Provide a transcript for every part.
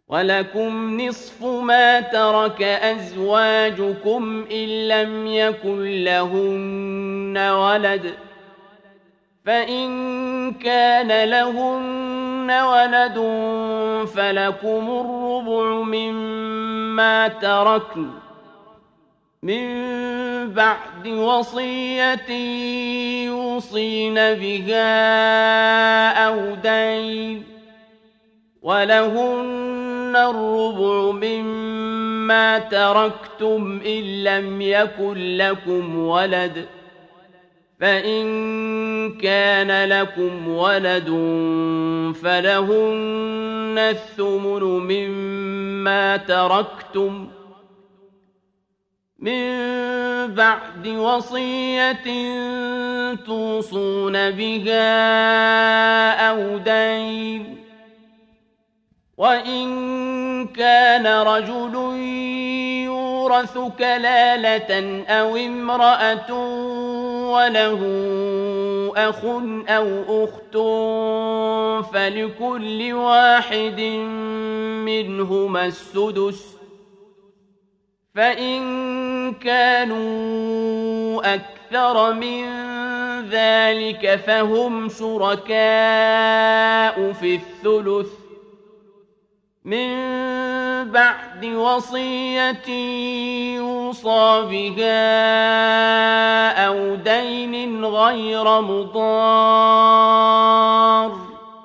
ولكم نصف ما ترك أزواجكم إن لم يكن لهن ولد، فإن كان لهن ولد فلكم الربع مما تركن من بعد وصية يوصين بها أو دين، ولهن الربع مما تركتم إن لم يكن لكم ولد، فإن كان لكم ولد فلهن الثمن مما تركتم من بعد وصية توصون بها أو دين. وإن كان رجل يورث كلالة أو امرأة وله أخ أو أخت فلكل واحد منهما السدس، فإن كانوا أكثر من ذلك فهم شركاء في الثلث من بعد وصية يوصى بها أو دين غير مضار،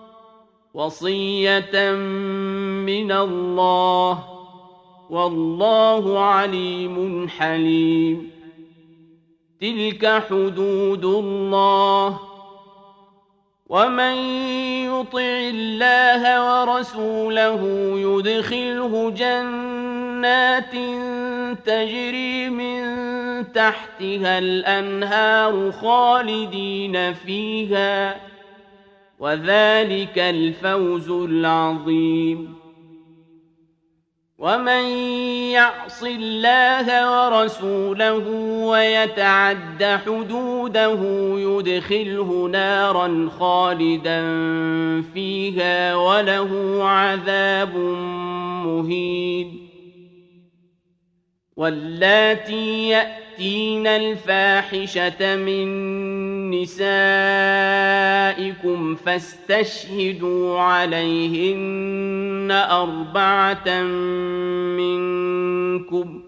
وصية من الله، والله عليم حليم. تلك حدود الله، ومن يطع الله ورسوله يدخله جنات تجري من تحتها الأنهار خالدين فيها، وذلك الفوز العظيم. ومن يعص الله ورسوله ويتعد حدوده يدخله نارا خالدا فيها وله عذاب مهين. واللاتي يأتين الفاحشة من نسائكم فاستشهدوا عليهن 4 منكم،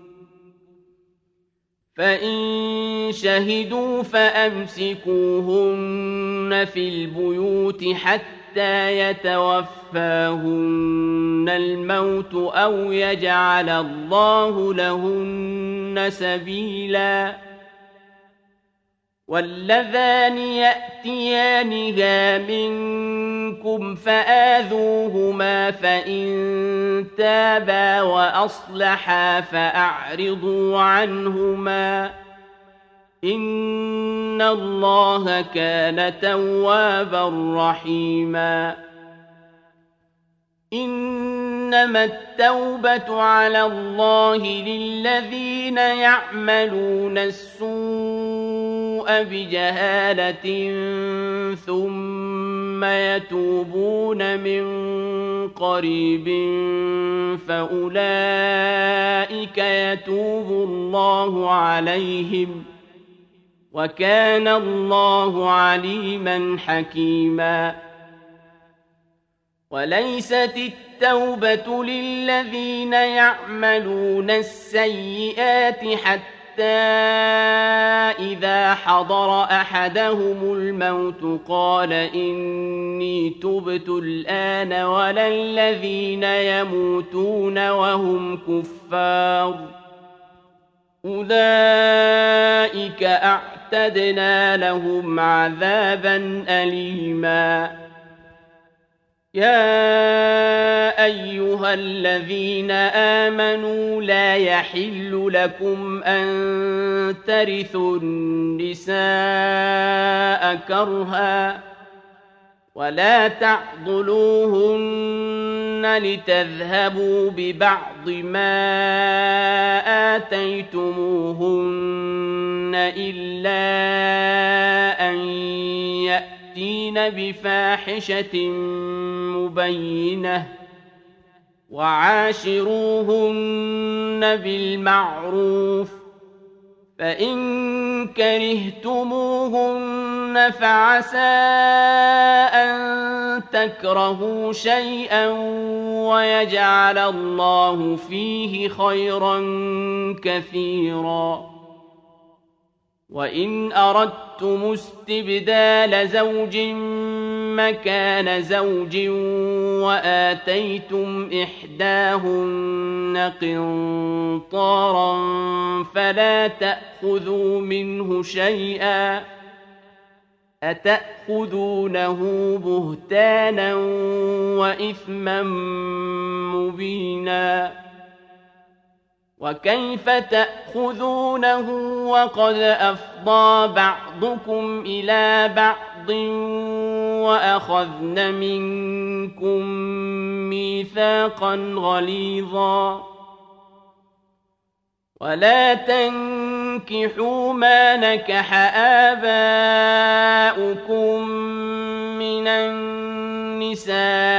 فإن شهدوا فأمسكوهن في البيوت حتى يتوفاهن الموت أو يجعل الله لهن سبيلا. واللذان يأتيانها منكم فآذوهما فإن تابا وأصلحا فأعرضوا عنهما، إن الله كان توابا رحيما. إنما التوبة على الله للذين يعملون السوء بجهالة ثم يتوبون من قريب فأولئك يتوب الله عليهم، وكان الله عليما حكيما. وليست التوبة للذين يعملون السيئات حتى إذا حضر أحدهم الموت قال إني تبت الآن، ولا الذين يموتون وهم كفار، أولئك أعتدنا لهم عذابا أليما. يا أيها الذين آمنوا لا يحل لكم أن ترثوا النساء كرها ولا تعضلوهن لتذهبوا ببعض ما آتيتموهن إلا أن يأتين بفاحشة مبينة، وعاشروهن بالمعروف فإن كرهتموهن فعسى أن تكرهوا شيئا ويجعل الله فيه خيرا كثيرا وإن أردتم استبدال زوج مكان زوج وآتيتم إحداهن قنطارا فلا تأخذوا منه شيئا أتأخذونه بهتانا وإثما مبينا وكيف تأخذونه وقد أفضى بعضكم إلى بعض وأخذن منكم ميثاقا غليظا ولا تنكحوا ما نكح آباؤكم من النساء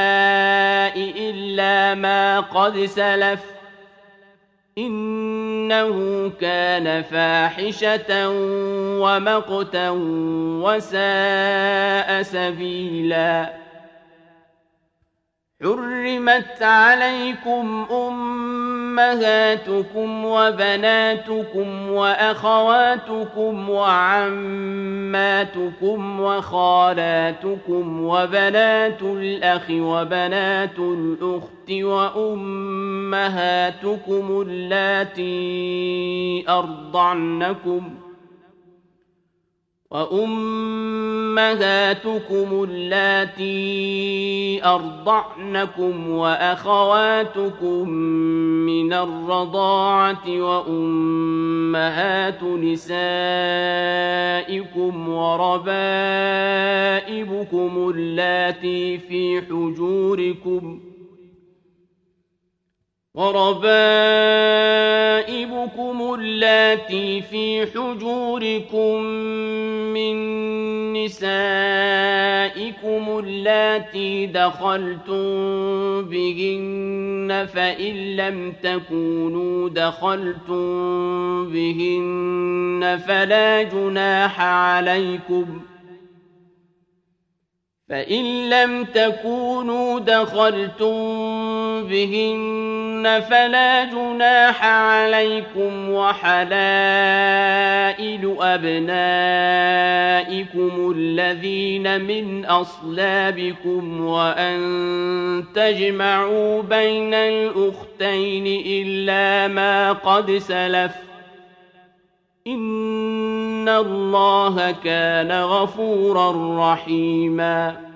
إلا ما قد سلف إنه كان فاحشة ومقتا وساء سبيلا حرمت عليكم أمهاتكم وبناتكم وأخواتكم وعماتكم وخالاتكم وبنات الأخ وبنات الأخت وأمهاتكم اللاتي أرضعنكم وأخواتكم من الرضاعة وأمهات نسائكم وربائبكم اللاتي في حجوركم من نسائكم اللاتي دخلتم بهن فإن لم تكونوا دخلتم بهن فلا جناح عليكم وحلائل أبنائكم الذين من أصلابكم وأن تجمعوا بين الأختين إلا ما قد سلف إن الله كان غفورا رحيما